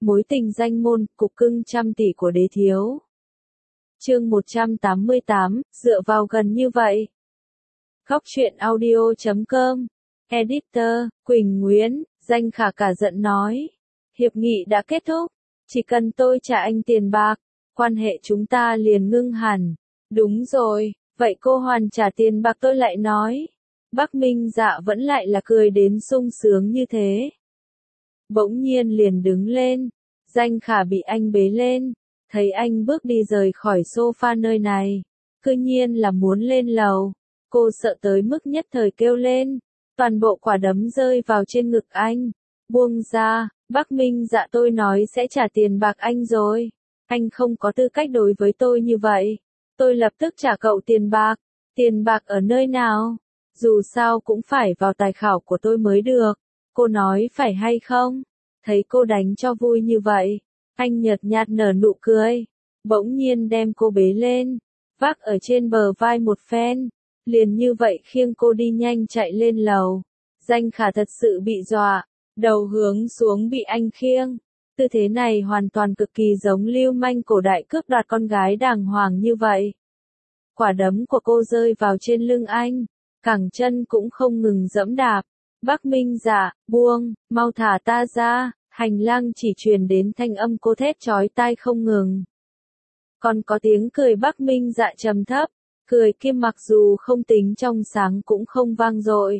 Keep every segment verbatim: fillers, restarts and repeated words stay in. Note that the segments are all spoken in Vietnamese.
Mối tình danh môn, cục cưng trăm tỷ của đế thiếu. Chương một trăm tám mươi tám, dựa vào gần như vậy. Góc truyện audio chấm com. Editor, Quỳnh Nguyễn, Danh Khả cả giận nói. Hiệp nghị đã kết thúc. Chỉ cần tôi trả anh tiền bạc, quan hệ chúng ta liền ngưng hẳn. Đúng rồi, vậy cô hoàn trả tiền bạc tôi lại nói. Bắc Minh Dạ vẫn lại là cười đến sung sướng như thế. Bỗng nhiên liền đứng lên. Danh Khả bị anh bế lên. Thấy anh bước đi rời khỏi sofa nơi này. Cư nhiên là muốn lên lầu. Cô sợ tới mức nhất thời kêu lên. Toàn bộ quả đấm rơi vào trên ngực anh. Buông ra, Bắc Minh Dạ tôi nói sẽ trả tiền bạc anh rồi. Anh không có tư cách đối với tôi như vậy. Tôi lập tức trả cậu tiền bạc. Tiền bạc ở nơi nào? Dù sao cũng phải vào tài khảo của tôi mới được. Cô nói phải hay không? Thấy cô đánh cho vui như vậy. Anh nhợt nhạt nở nụ cười. Bỗng nhiên đem cô bế lên. Vác ở trên bờ vai một phen. Liền như vậy khiêng cô đi nhanh chạy lên lầu. Danh Khả thật sự bị dọa. Đầu hướng xuống bị anh khiêng. Tư thế này hoàn toàn cực kỳ giống lưu manh cổ đại cướp đoạt con gái đàng hoàng như vậy. Quả đấm của cô rơi vào trên lưng anh. Cẳng chân cũng không ngừng dẫm đạp. Bắc Minh Dạ, buông, mau thả ta ra. Hành lang chỉ truyền đến thanh âm cô thét chói tai không ngừng. Còn có tiếng cười Bắc Minh Dạ trầm thấp. Cười kia mặc dù không tính trong sáng cũng không vang dội.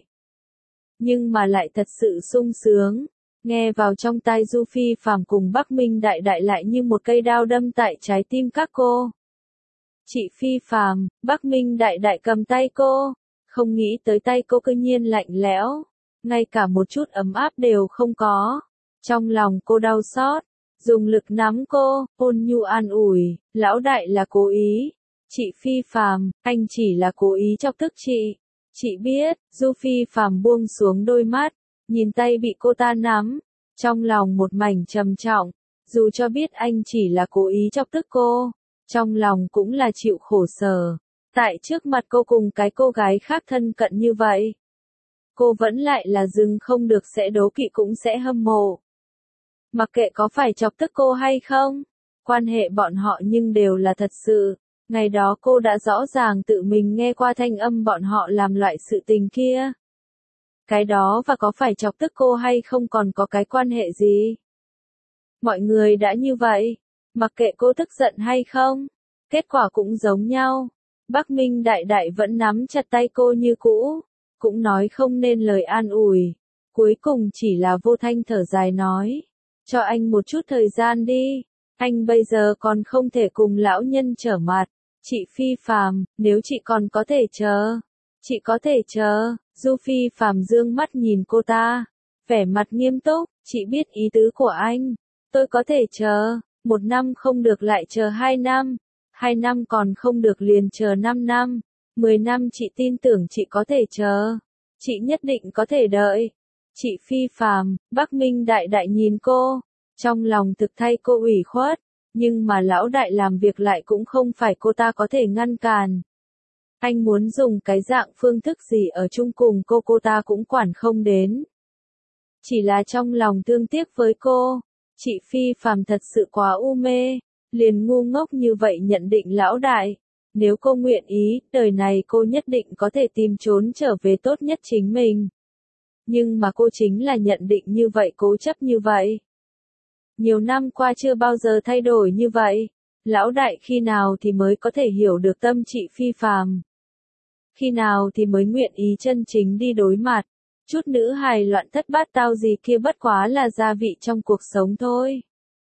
Nhưng mà lại thật sự sung sướng. Nghe vào trong tai Du Phi Phàm cùng Bắc Minh Đại Đại lại như một cây đao đâm tại trái tim các cô. Chị Phi Phàm, Bắc Minh Đại Đại cầm tay cô. Không nghĩ tới tay cô cư nhiên lạnh lẽo. Ngay cả một chút ấm áp đều không có. Trong lòng cô đau xót. Dùng lực nắm cô, ôn nhu an ủi, lão đại là cố ý. Chị Phi Phàm, anh chỉ là cố ý chọc tức chị. Chị biết, Du Phi Phàm buông xuống đôi mắt, nhìn tay bị cô ta nắm, trong lòng một mảnh trầm trọng, dù cho biết anh chỉ là cố ý chọc tức cô, trong lòng cũng là chịu khổ sở. Tại trước mặt cô cùng cái cô gái khác thân cận như vậy, cô vẫn lại là dừng không được sẽ đố kỵ cũng sẽ hâm mộ. Mặc kệ có phải chọc tức cô hay không, quan hệ bọn họ nhưng đều là thật sự. Ngày đó cô đã rõ ràng tự mình nghe qua thanh âm bọn họ làm loại sự tình kia. Cái đó và có phải chọc tức cô hay không còn có cái quan hệ gì. Mọi người đã như vậy, mặc kệ cô tức giận hay không, kết quả cũng giống nhau. Bắc Minh Đại Đại vẫn nắm chặt tay cô như cũ, cũng nói không nên lời an ủi. Cuối cùng chỉ là vô thanh thở dài nói, cho anh một chút thời gian đi, anh bây giờ còn không thể cùng lão nhân trở mặt. Chị Phi Phàm, nếu chị còn có thể chờ, chị có thể chờ. Du Phi Phàm dương mắt nhìn cô ta, vẻ mặt nghiêm túc, chị biết ý tứ của anh, tôi có thể chờ, một năm không được lại chờ hai năm, hai năm còn không được liền chờ năm năm, mười năm chị tin tưởng chị có thể chờ, chị nhất định có thể đợi. Chị Phi Phàm, Bắc Minh Đại Đại nhìn cô, trong lòng thực thay cô ủy khuất. Nhưng mà lão đại làm việc lại cũng không phải cô ta có thể ngăn cản. Anh muốn dùng cái dạng phương thức gì ở chung cùng cô cô ta cũng quản không đến. Chỉ là trong lòng thương tiếc với cô, chị Phi Phàm thật sự quá u mê, liền ngu ngốc như vậy nhận định lão đại. Nếu cô nguyện ý, đời này cô nhất định có thể tìm trốn trở về tốt nhất chính mình. Nhưng mà cô chính là nhận định như vậy cố chấp như vậy. Nhiều năm qua chưa bao giờ thay đổi như vậy. Lão đại khi nào thì mới có thể hiểu được tâm chị Phi Phàm? Khi nào thì mới nguyện ý chân chính đi đối mặt? Chút nữ hài loạn thất bát tao gì kia bất quá là gia vị trong cuộc sống thôi.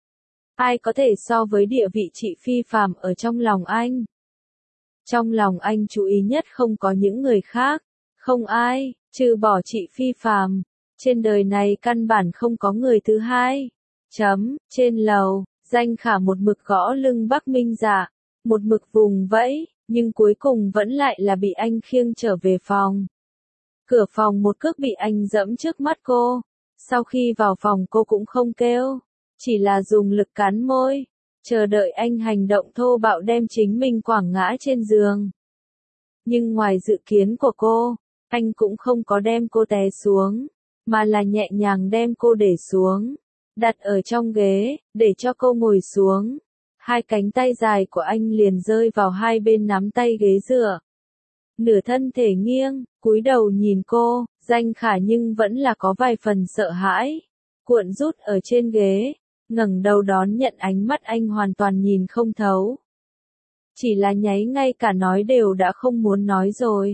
Ai có thể so với địa vị chị Phi Phàm ở trong lòng anh? Trong lòng anh chú ý nhất không có những người khác, không ai, trừ bỏ chị Phi Phàm. Trên đời này căn bản không có người thứ hai. Chấm, trên lầu, Danh Khả một mực gõ lưng Bắc Minh Dạ, một mực vùng vẫy, nhưng cuối cùng vẫn lại là bị anh khiêng trở về phòng. Cửa phòng một cước bị anh giẫm trước mắt cô, sau khi vào phòng cô cũng không kêu, chỉ là dùng lực cắn môi, chờ đợi anh hành động thô bạo đem chính mình quẳng ngã trên giường. Nhưng ngoài dự kiến của cô, anh cũng không có đem cô té xuống, mà là nhẹ nhàng đem cô để xuống. đặt ở trong ghế, để cho cô ngồi xuống. Hai cánh tay dài của anh liền rơi vào hai bên nắm tay ghế dựa. Nửa thân thể nghiêng, cúi đầu nhìn cô, Danh Khả nhưng vẫn là có vài phần sợ hãi. Cuộn rút ở trên ghế, ngẩng đầu đón nhận ánh mắt anh hoàn toàn nhìn không thấu. Chỉ là nháy ngay cả nói đều đã không muốn nói rồi.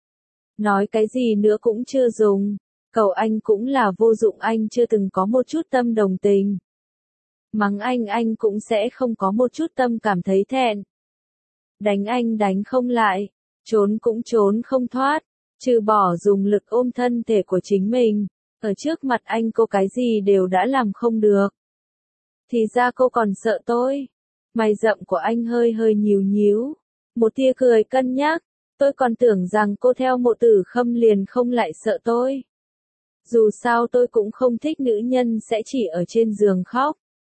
Nói cái gì nữa cũng chưa dùng, cầu anh cũng là vô dụng, anh chưa từng có một chút tâm đồng tình. Mắng anh anh cũng sẽ không có một chút tâm cảm thấy thẹn. Đánh anh đánh không lại, trốn cũng trốn không thoát, trừ bỏ dùng lực ôm thân thể của chính mình, ở trước mặt anh cô cái gì đều đã làm không được. Thì ra cô còn sợ tôi. Mày rậm của anh hơi hơi nhíu nhíu, một tia cười cân nhắc, tôi còn tưởng rằng cô theo Mộ Tử Khâm liền không lại sợ tôi. Dù sao tôi cũng không thích nữ nhân sẽ chỉ ở trên giường khóc.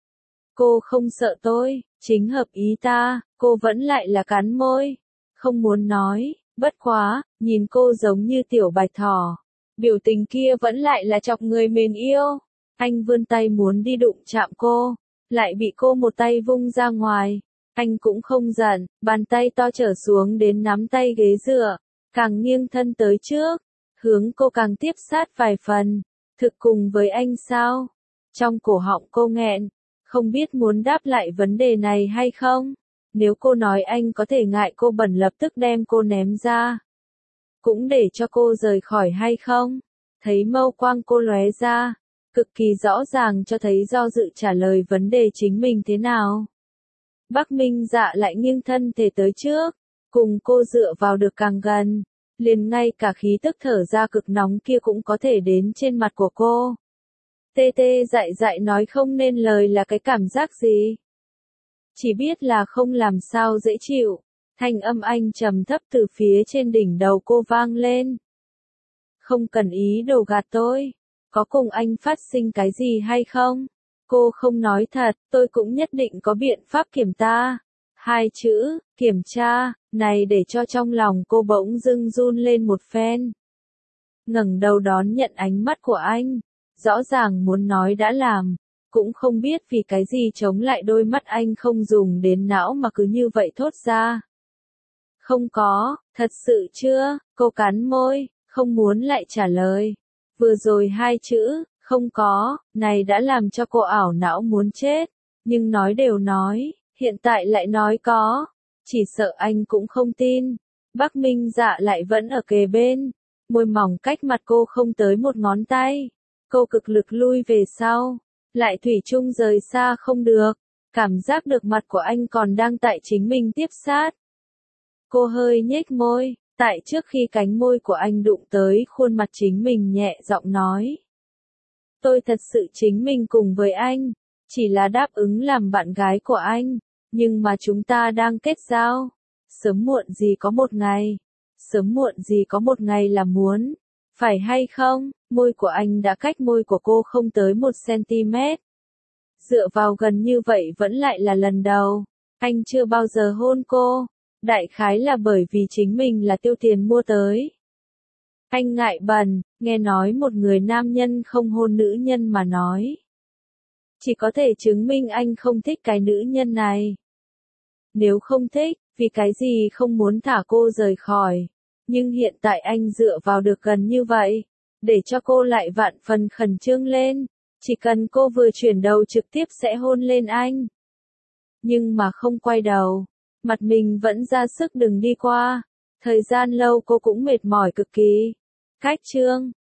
Cô không sợ tôi, chính hợp ý ta, cô vẫn lại là cắn môi, không muốn nói, bất quá, nhìn cô giống như tiểu bạch thỏ. Biểu tình kia vẫn lại là chọc người mến yêu. Anh vươn tay muốn đi đụng chạm cô, lại bị cô một tay vung ra ngoài. Anh cũng không giận, bàn tay to trở xuống đến nắm tay ghế dựa, càng nghiêng thân tới trước, hướng cô càng tiếp sát vài phần. Thực cùng với anh sao? Trong cổ họng cô nghẹn, không biết muốn đáp lại vấn đề này hay không. Nếu cô nói anh có thể ngại cô bẩn lập tức đem cô ném ra, cũng để cho cô rời khỏi hay không? Thấy mâu quang cô lóe ra, cực kỳ rõ ràng cho thấy do dự trả lời vấn đề chính mình thế nào. Bắc Minh Dạ lại nghiêng thân thể tới trước, cùng cô dựa vào được càng gần, liền ngay cả khí tức thở ra cực nóng kia cũng có thể đến trên mặt của cô. Tê tê dại dại nói không nên lời là cái cảm giác gì. Chỉ biết là không làm sao dễ chịu. Thanh âm anh trầm thấp từ phía trên đỉnh đầu cô vang lên. Không cần ý đồ gạt tôi. Có cùng anh phát sinh cái gì hay không? Cô không nói thật, tôi cũng nhất định có biện pháp kiểm ta. Hai chữ, kiểm tra, này để cho trong lòng cô bỗng dưng run lên một phen. Ngẩng đầu đón nhận ánh mắt của anh. Rõ ràng muốn nói đã làm. Cũng không biết vì cái gì chống lại đôi mắt anh không dùng đến não mà cứ như vậy thốt ra. Không có, thật sự chưa? Cô cắn môi, không muốn lại trả lời. Vừa rồi hai chữ, không có, này đã làm cho cô ảo não muốn chết. Nhưng nói đều nói, hiện tại lại nói có. Chỉ sợ anh cũng không tin. Bắc Minh Dạ lại vẫn ở kề bên. Môi mỏng cách mặt cô không tới một ngón tay. Cô cực lực lui về sau. Lại thủy chung rời xa không được. Cảm giác được mặt của anh còn đang tại chính mình tiếp sát. Cô hơi nhếch môi, tại trước khi cánh môi của anh đụng tới khuôn mặt chính mình nhẹ giọng nói. Tôi thật sự chính mình cùng với anh, chỉ là đáp ứng làm bạn gái của anh, nhưng mà chúng ta đang kết giao. Sớm muộn gì có một ngày, sớm muộn gì có một ngày là muốn, phải hay không? Môi của anh đã cách môi của cô không tới một xăng-ti-mét. Dựa vào gần như vậy vẫn lại là lần đầu, anh chưa bao giờ hôn cô. Đại khái là bởi vì chính mình là tiêu tiền mua tới. Anh ngại bẩn, nghe nói một người nam nhân không hôn nữ nhân mà nói. Chỉ có thể chứng minh anh không thích cái nữ nhân này. Nếu không thích, vì cái gì không muốn thả cô rời khỏi. Nhưng hiện tại anh dựa vào được gần như vậy, để cho cô lại vạn phần khẩn trương lên. Chỉ cần cô vừa chuyển đầu trực tiếp sẽ hôn lên anh. Nhưng mà không quay đầu. Mặt mình vẫn ra sức đừng đi qua. Thời gian lâu cô cũng mệt mỏi cực kỳ. Cách chương